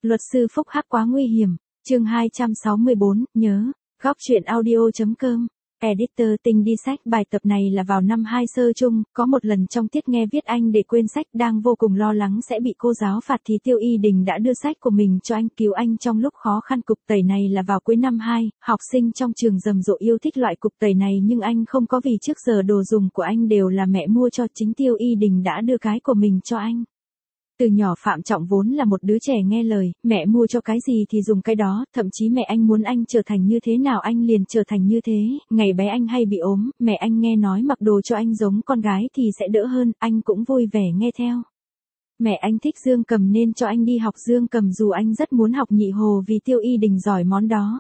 Luật sư phúc hắc quá nguy hiểm. Chương 264, nhớ. Góc truyện audio.com. Editor Tình đi sách. Bài tập này là vào năm 2 sơ chung, có một lần trong tiết nghe viết anh để quên sách, đang vô cùng lo lắng sẽ bị cô giáo phạt thì Tiêu Y Đình đã đưa sách của mình cho anh, cứu anh trong lúc khó khăn. Cục tẩy này là vào cuối năm 2, học sinh trong trường rầm rộ yêu thích loại cục tẩy này nhưng anh không có, vì trước giờ đồ dùng của anh đều là mẹ mua cho. Chính Tiêu Y Đình đã đưa cái của mình cho anh. Từ nhỏ Phạm Trọng vốn là một đứa trẻ nghe lời, mẹ mua cho cái gì thì dùng cái đó, thậm chí mẹ anh muốn anh trở thành như thế nào anh liền trở thành như thế. Ngày bé anh hay bị ốm, mẹ anh nghe nói mặc đồ cho anh giống con gái thì sẽ đỡ hơn, anh cũng vui vẻ nghe theo. Mẹ anh thích dương cầm nên cho anh đi học dương cầm, dù anh rất muốn học nhị hồ vì Tiêu Y Đình giỏi món đó.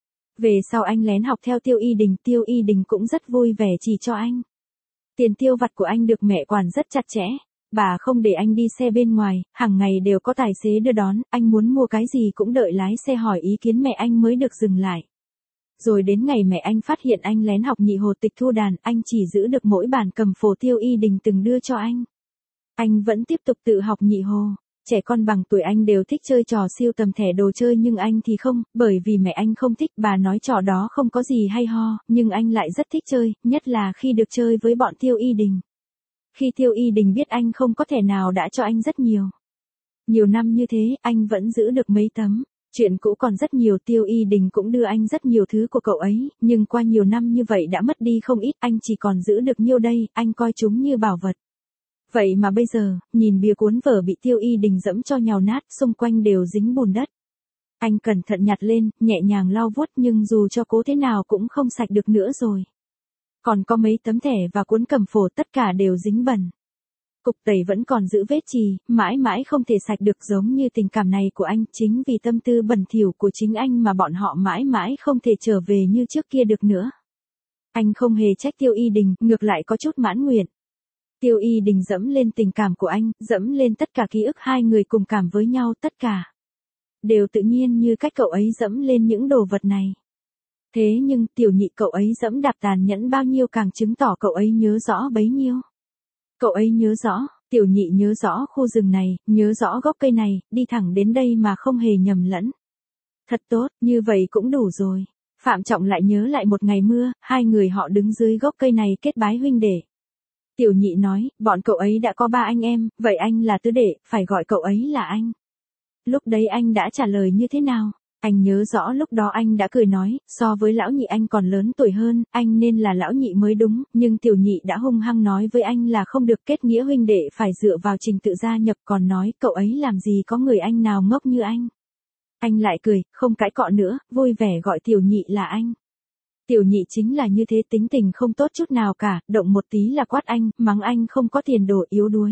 Về sau anh lén học theo Tiêu Y Đình cũng rất vui vẻ chỉ cho anh. Tiền tiêu vặt của anh được mẹ quản rất chặt chẽ. Bà không để anh đi xe bên ngoài, hàng ngày đều có tài xế đưa đón, anh muốn mua cái gì cũng đợi lái xe hỏi ý kiến mẹ anh mới được dừng lại. Rồi đến ngày mẹ anh phát hiện anh lén học nhị hồ tịch thu đàn, anh chỉ giữ được mỗi bản cầm phổ Tiêu Y Đình từng đưa cho anh. Anh vẫn tiếp tục tự học nhị hồ. Trẻ con bằng tuổi anh đều thích chơi trò siêu tầm thẻ đồ chơi nhưng anh thì không, bởi vì mẹ anh không thích, bà nói trò đó không có gì hay ho, nhưng anh lại rất thích chơi, nhất là khi được chơi với bọn Tiêu Y Đình. Khi Tiêu Y Đình biết anh không có thẻ nào đã cho anh rất nhiều. Nhiều năm như thế, anh vẫn giữ được mấy tấm. Chuyện cũ còn rất nhiều, Tiêu Y Đình cũng đưa anh rất nhiều thứ của cậu ấy, nhưng qua nhiều năm như vậy đã mất đi không ít, anh chỉ còn giữ được nhiêu đây, anh coi chúng như bảo vật. Vậy mà bây giờ, nhìn bìa cuốn vở bị Tiêu Y Đình dẫm cho nhào nát, xung quanh đều dính bùn đất. Anh cẩn thận nhặt lên, nhẹ nhàng lau vuốt nhưng dù cho cố thế nào cũng không sạch được nữa rồi. Còn có mấy tấm thẻ và cuốn cầm phổ tất cả đều dính bẩn. Cục tẩy vẫn còn giữ vết chì, mãi mãi không thể sạch được, giống như tình cảm này của anh, chính vì tâm tư bẩn thỉu của chính anh mà bọn họ mãi mãi không thể trở về như trước kia được nữa. Anh không hề trách Tiêu Y Đình, ngược lại có chút mãn nguyện. Tiêu Y Đình dẫm lên tình cảm của anh, dẫm lên tất cả ký ức hai người cùng cảm với nhau, tất cả đều tự nhiên như cách cậu ấy dẫm lên những đồ vật này. Thế nhưng tiểu nhị cậu ấy dẫm đạp tàn nhẫn bao nhiêu càng chứng tỏ cậu ấy nhớ rõ bấy nhiêu. Cậu ấy nhớ rõ, tiểu nhị nhớ rõ khu rừng này, nhớ rõ gốc cây này, đi thẳng đến đây mà không hề nhầm lẫn. Thật tốt, như vậy cũng đủ rồi. Phạm Trọng lại nhớ lại một ngày mưa, hai người họ đứng dưới gốc cây này kết bái huynh đệ. Tiểu nhị nói, bọn cậu ấy đã có 3 anh em, vậy anh là tứ đệ, phải gọi cậu ấy là anh. Lúc đấy anh đã trả lời như thế nào? Anh nhớ rõ lúc đó anh đã cười nói, so với lão nhị anh còn lớn tuổi hơn, anh nên là lão nhị mới đúng, nhưng tiểu nhị đã hung hăng nói với anh là không được, kết nghĩa huynh đệ phải dựa vào trình tự gia nhập, còn nói cậu ấy làm gì có người anh nào ngốc như anh. Anh lại cười, không cãi cọ nữa, vui vẻ gọi tiểu nhị là anh. Tiểu nhị chính là như thế, tính tình không tốt chút nào cả, động một tí là quát anh, mắng anh không có tiền đồ yếu đuối.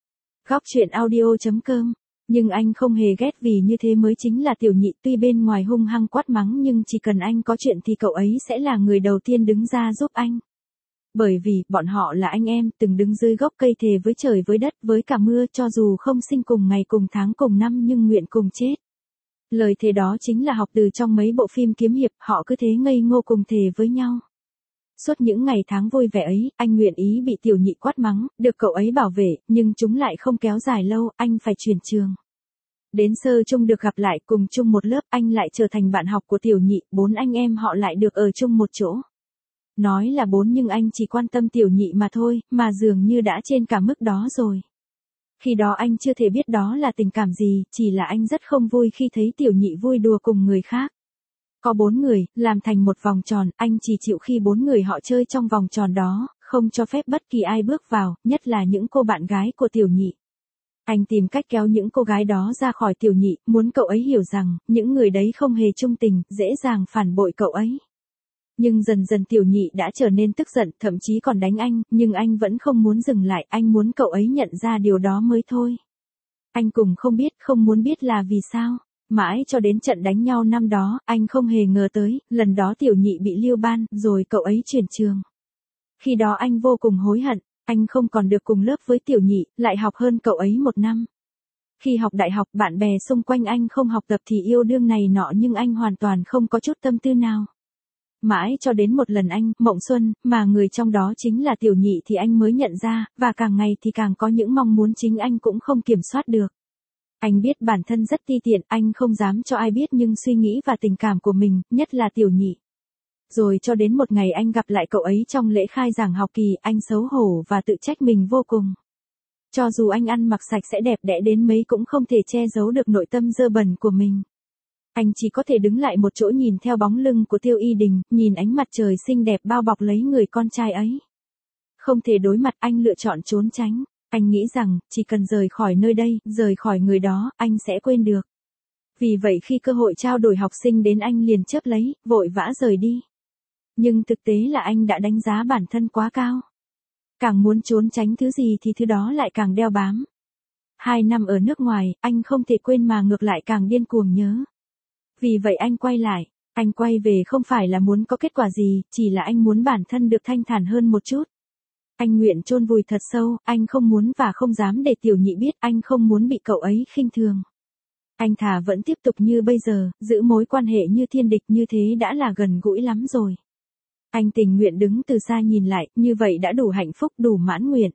Góc truyện audio.com. Nhưng anh không hề ghét, vì như thế mới chính là tiểu nhị, tuy bên ngoài hung hăng quát mắng nhưng chỉ cần anh có chuyện thì cậu ấy sẽ là người đầu tiên đứng ra giúp anh. Bởi vì, bọn họ là anh em, từng đứng dưới gốc cây thề với trời với đất với cả mưa, cho dù không sinh cùng ngày cùng tháng cùng năm nhưng nguyện cùng chết. Lời thề đó chính là học từ trong mấy bộ phim kiếm hiệp, họ cứ thế ngây ngô cùng thề với nhau. Suốt những ngày tháng vui vẻ ấy, anh nguyện ý bị tiểu nhị quát mắng, được cậu ấy bảo vệ, nhưng chúng lại không kéo dài lâu, anh phải chuyển trường. Đến sơ chung được gặp lại, cùng chung một lớp, anh lại trở thành bạn học của tiểu nhị, 4 anh em họ lại được ở chung một chỗ. Nói là 4 nhưng anh chỉ quan tâm tiểu nhị mà thôi, mà dường như đã trên cả mức đó rồi. Khi đó anh chưa thể biết đó là tình cảm gì, chỉ là anh rất không vui khi thấy tiểu nhị vui đùa cùng người khác. Có 4 người, làm thành một vòng tròn, anh chỉ chịu khi 4 người họ chơi trong vòng tròn đó, không cho phép bất kỳ ai bước vào, nhất là những cô bạn gái của tiểu nhị. Anh tìm cách kéo những cô gái đó ra khỏi tiểu nhị, muốn cậu ấy hiểu rằng, những người đấy không hề trung tình, dễ dàng phản bội cậu ấy. Nhưng dần dần tiểu nhị đã trở nên tức giận, thậm chí còn đánh anh, nhưng anh vẫn không muốn dừng lại, anh muốn cậu ấy nhận ra điều đó mới thôi. Anh cũng không biết, không muốn biết là vì sao. Mãi cho đến trận đánh nhau năm đó, anh không hề ngờ tới, lần đó tiểu nhị bị lưu ban, rồi cậu ấy chuyển trường. Khi đó anh vô cùng hối hận, anh không còn được cùng lớp với tiểu nhị, lại học hơn cậu ấy 1 năm. Khi học đại học, bạn bè xung quanh anh không học tập thì yêu đương này nọ nhưng anh hoàn toàn không có chút tâm tư nào. Mãi cho đến một lần anh, mộng xuân, mà người trong đó chính là tiểu nhị thì anh mới nhận ra, và càng ngày thì càng có những mong muốn chính anh cũng không kiểm soát được. Anh biết bản thân rất ti tiện, anh không dám cho ai biết nhưng suy nghĩ và tình cảm của mình, nhất là Tiểu Nhị. Rồi cho đến một ngày anh gặp lại cậu ấy trong lễ khai giảng học kỳ, anh xấu hổ và tự trách mình vô cùng. Cho dù anh ăn mặc sạch sẽ đẹp đẽ đến mấy cũng không thể che giấu được nội tâm dơ bẩn của mình. Anh chỉ có thể đứng lại một chỗ nhìn theo bóng lưng của Tiêu Y Đình, nhìn ánh mặt trời xinh đẹp bao bọc lấy người con trai ấy. Không thể đối mặt, anh lựa chọn trốn tránh. Anh nghĩ rằng, chỉ cần rời khỏi nơi đây, rời khỏi người đó, anh sẽ quên được. Vì vậy khi cơ hội trao đổi học sinh đến anh liền chớp lấy, vội vã rời đi. Nhưng thực tế là anh đã đánh giá bản thân quá cao. Càng muốn trốn tránh thứ gì thì thứ đó lại càng đeo bám. 2 năm ở nước ngoài, anh không thể quên mà ngược lại càng điên cuồng nhớ. Vì vậy anh quay lại. Anh quay về không phải là muốn có kết quả gì, chỉ là anh muốn bản thân được thanh thản hơn một chút. Anh nguyện chôn vùi thật sâu, anh không muốn và không dám để Tiểu Nhị biết, anh không muốn bị cậu ấy khinh thường. Anh thà vẫn tiếp tục như bây giờ, giữ mối quan hệ như thiên địch, như thế đã là gần gũi lắm rồi. Anh tình nguyện đứng từ xa nhìn lại, như vậy đã đủ hạnh phúc, đủ mãn nguyện.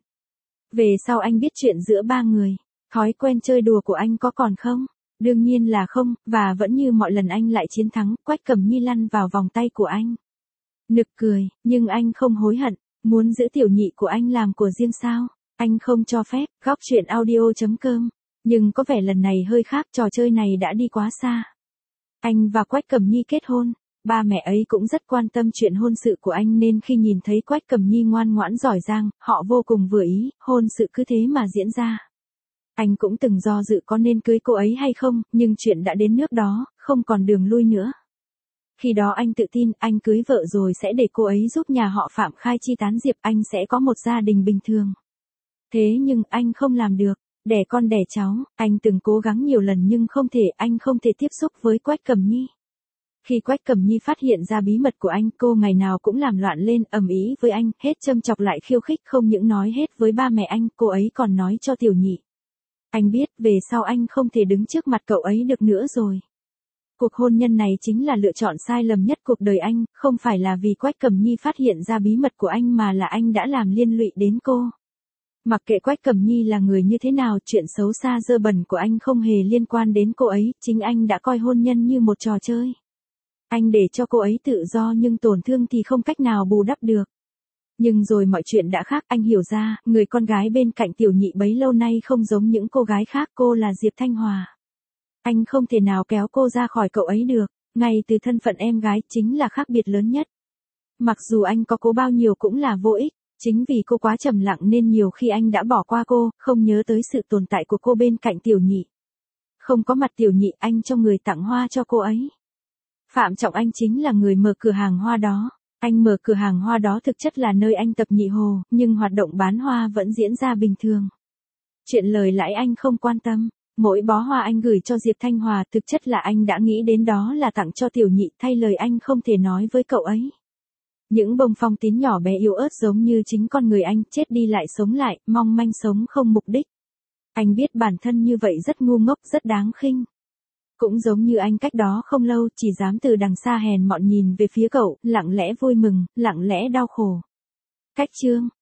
Về sau anh biết chuyện giữa 3 người, thói quen chơi đùa của anh có còn không? Đương nhiên là không, và vẫn như mọi lần anh lại chiến thắng, Quách Cẩm Nhi lăn vào vòng tay của anh. Nực cười, nhưng anh không hối hận, muốn giữ Tiểu Nhị của anh làm của riêng sao? Anh không cho phép. Góc truyện audio.com. Nhưng có vẻ lần này hơi khác, trò chơi này đã đi quá xa. Anh và Quách Cẩm Nhi kết hôn. Ba mẹ ấy cũng rất quan tâm chuyện hôn sự của anh nên khi nhìn thấy Quách Cẩm Nhi ngoan ngoãn giỏi giang, họ vô cùng vừa ý, hôn sự cứ thế mà diễn ra. Anh cũng từng do dự có nên cưới cô ấy hay không, nhưng chuyện đã đến nước đó, không còn đường lui nữa. Khi đó anh tự tin, anh cưới vợ rồi sẽ để cô ấy giúp nhà họ Phạm khai chi tán diệp, anh sẽ có một gia đình bình thường. Thế nhưng anh không làm được, đẻ con đẻ cháu, anh từng cố gắng nhiều lần nhưng không thể, anh không thể tiếp xúc với Quách Cẩm Nhi. Khi Quách Cẩm Nhi phát hiện ra bí mật của anh, cô ngày nào cũng làm loạn lên, ầm ĩ với anh, hết châm chọc lại khiêu khích, không những nói hết với ba mẹ anh, cô ấy còn nói cho Tiểu Nhị. Anh biết, về sau anh không thể đứng trước mặt cậu ấy được nữa rồi. Cuộc hôn nhân này chính là lựa chọn sai lầm nhất cuộc đời anh, không phải là vì Quách Cẩm Nhi phát hiện ra bí mật của anh mà là anh đã làm liên lụy đến cô. Mặc kệ Quách Cẩm Nhi là người như thế nào, chuyện xấu xa dơ bẩn của anh không hề liên quan đến cô ấy, chính anh đã coi hôn nhân như một trò chơi. Anh để cho cô ấy tự do nhưng tổn thương thì không cách nào bù đắp được. Nhưng rồi mọi chuyện đã khác, anh hiểu ra, người con gái bên cạnh Tiểu Nhị bấy lâu nay không giống những cô gái khác, cô là Diệp Thanh Hòa. Anh không thể nào kéo cô ra khỏi cậu ấy được, ngay từ thân phận em gái chính là khác biệt lớn nhất. Mặc dù anh có cố bao nhiêu cũng là vô ích, chính vì cô quá trầm lặng nên nhiều khi anh đã bỏ qua cô, không nhớ tới sự tồn tại của cô bên cạnh Tiểu Nhị. Không có mặt Tiểu Nhị, anh cho người tặng hoa cho cô ấy. Phạm Trọng Anh chính là người mở cửa hàng hoa đó. Anh mở cửa hàng hoa đó thực chất là nơi anh tập nhị hồ, nhưng hoạt động bán hoa vẫn diễn ra bình thường. Chuyện lời lãi anh không quan tâm. Mỗi bó hoa anh gửi cho Diệp Thanh Hòa thực chất là anh đã nghĩ đến đó là tặng cho Tiểu Nhị, thay lời anh không thể nói với cậu ấy. Những bông phong tín nhỏ bé yếu ớt giống như chính con người anh, chết đi lại sống lại, mong manh sống không mục đích. Anh biết bản thân như vậy rất ngu ngốc, rất đáng khinh. Cũng giống như anh cách đó không lâu, chỉ dám từ đằng xa hèn mọn nhìn về phía cậu, lặng lẽ vui mừng, lặng lẽ đau khổ. Cách chương